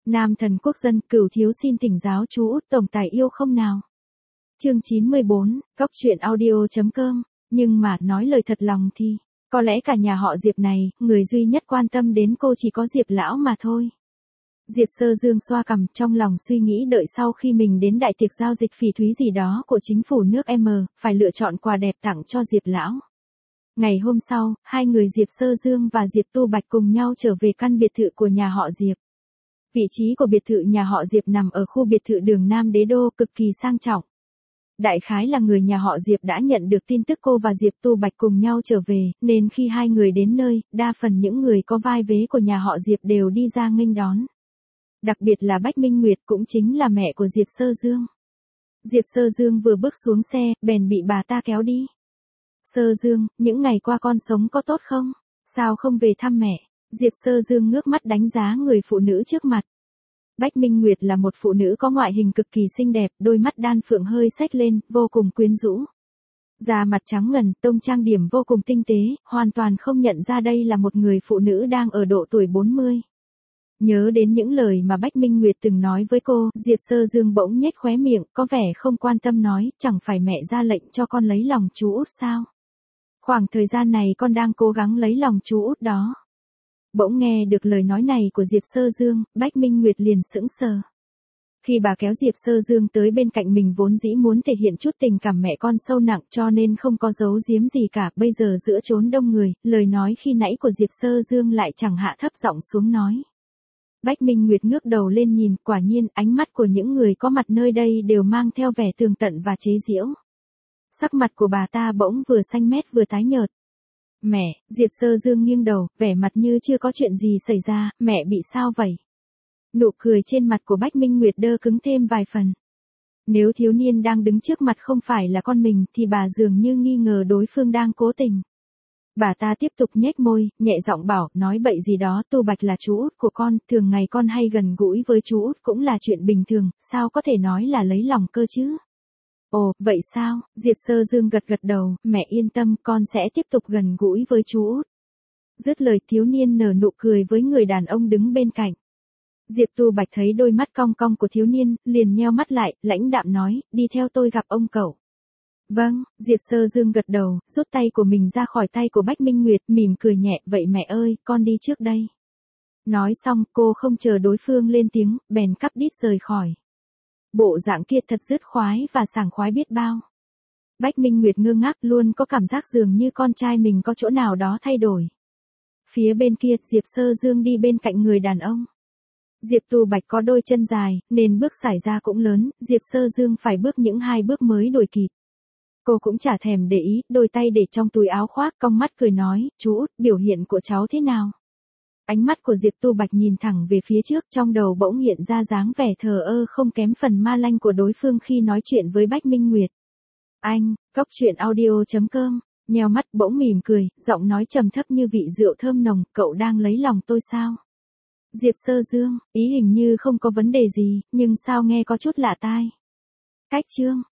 Nam thần quốc dân, Cửu thiếu xin thỉnh giáo chú Út tổng tài yêu không nào. Chương 94, Góc truyện audio.com. Nhưng mà nói lời thật lòng thì, có lẽ cả nhà họ Diệp này, người duy nhất quan tâm đến cô chỉ có Diệp lão mà thôi. Diệp Sơ Dương xoa cằm, trong lòng suy nghĩ đợi sau khi mình đến đại tiệc giao dịch phỉ thúy gì đó của chính phủ nước M, phải lựa chọn quà đẹp tặng cho Diệp lão. Ngày hôm sau, hai người Diệp Sơ Dương và Diệp Tu Bạch cùng nhau trở về căn biệt thự của nhà họ Diệp. Vị trí của biệt thự nhà họ Diệp nằm ở khu biệt thự đường Nam Đế Đô, cực kỳ sang trọng. Đại khái là người nhà họ Diệp đã nhận được tin tức cô và Diệp Tu Bạch cùng nhau trở về, nên khi hai người đến nơi, đa phần những người có vai vế của nhà họ Diệp đều đi ra nghênh đón. Đặc biệt là Bách Minh Nguyệt, cũng chính là mẹ của Diệp Sơ Dương. Diệp Sơ Dương vừa bước xuống xe, bèn bị bà ta kéo đi. Sơ Dương, những ngày qua con sống có tốt không? Sao không về thăm mẹ? Diệp Sơ Dương ngước mắt đánh giá người phụ nữ trước mặt. Bách Minh Nguyệt là một phụ nữ có ngoại hình cực kỳ xinh đẹp, đôi mắt đan phượng hơi xếch lên, vô cùng quyến rũ. Da mặt trắng ngần, tông trang điểm vô cùng tinh tế, hoàn toàn không nhận ra đây là một người phụ nữ đang ở độ tuổi 40. Nhớ đến những lời mà Bách Minh Nguyệt từng nói với cô, Diệp Sơ Dương bỗng nhếch khóe miệng, có vẻ không quan tâm nói, chẳng phải mẹ ra lệnh cho con lấy lòng chú Út sao? Khoảng thời gian này con đang cố gắng lấy lòng chú Út đó. Bỗng nghe được lời nói này của Diệp Sơ Dương, Bách Minh Nguyệt liền sững sờ. Khi bà kéo Diệp Sơ Dương tới bên cạnh mình vốn dĩ muốn thể hiện chút tình cảm mẹ con sâu nặng cho nên không có giấu giếm gì cả, bây giờ giữa chốn đông người, lời nói khi nãy của Diệp Sơ Dương lại chẳng hạ thấp giọng xuống nói. Bách Minh Nguyệt ngước đầu lên nhìn, quả nhiên ánh mắt của những người có mặt nơi đây đều mang theo vẻ tường tận và chế giễu. Sắc mặt của bà ta bỗng vừa xanh mét vừa tái nhợt. Mẹ, Diệp Sơ Dương nghiêng đầu, vẻ mặt như chưa có chuyện gì xảy ra, mẹ bị sao vậy? Nụ cười trên mặt của Bách Minh Nguyệt đơ cứng thêm vài phần. Nếu thiếu niên đang đứng trước mặt không phải là con mình thì bà dường như nghi ngờ đối phương đang cố tình. Bà ta tiếp tục nhếch môi, nhẹ giọng bảo, nói bậy gì đó, Tu Bạch là chú Út của con, thường ngày con hay gần gũi với chú Út cũng là chuyện bình thường, sao có thể nói là lấy lòng cơ chứ? Ồ, vậy sao? Diệp Sơ Dương gật gật đầu, mẹ yên tâm, con sẽ tiếp tục gần gũi với chú Út. Dứt lời thiếu niên nở nụ cười với người đàn ông đứng bên cạnh. Diệp Tu Bạch thấy đôi mắt cong cong của thiếu niên, liền nheo mắt lại, lãnh đạm nói, đi theo tôi gặp ông cậu. Vâng, Diệp Sơ Dương gật đầu, rút tay của mình ra khỏi tay của Bách Minh Nguyệt, mỉm cười nhẹ, vậy mẹ ơi, con đi trước đây. Nói xong, cô không chờ đối phương lên tiếng, bèn cắp đít rời khỏi. Bộ dạng kia thật dứt khoái và sảng khoái biết bao. Bách Minh Nguyệt ngơ ngác, luôn có cảm giác dường như con trai mình có chỗ nào đó thay đổi. Phía bên kia, Diệp Sơ Dương đi bên cạnh người đàn ông. Diệp Tu Bạch có đôi chân dài, nên bước xảy ra cũng lớn, Diệp Sơ Dương phải bước những 2 bước mới đuổi kịp. Cô cũng chả thèm để ý, đôi tay để trong túi áo khoác, cong mắt cười nói, chú Út, biểu hiện của cháu thế nào? Ánh mắt của Diệp Tu Bạch nhìn thẳng về phía trước, trong đầu bỗng hiện ra dáng vẻ thờ ơ không kém phần ma lanh của đối phương khi nói chuyện với Bách Minh Nguyệt. Anh, Góc truyện audio.com, nheo mắt bỗng mỉm cười, giọng nói trầm thấp như vị rượu thơm nồng, cậu đang lấy lòng tôi sao? Diệp Sơ Dương, ý hình như không có vấn đề gì, nhưng sao nghe có chút lạ tai. Cách chương.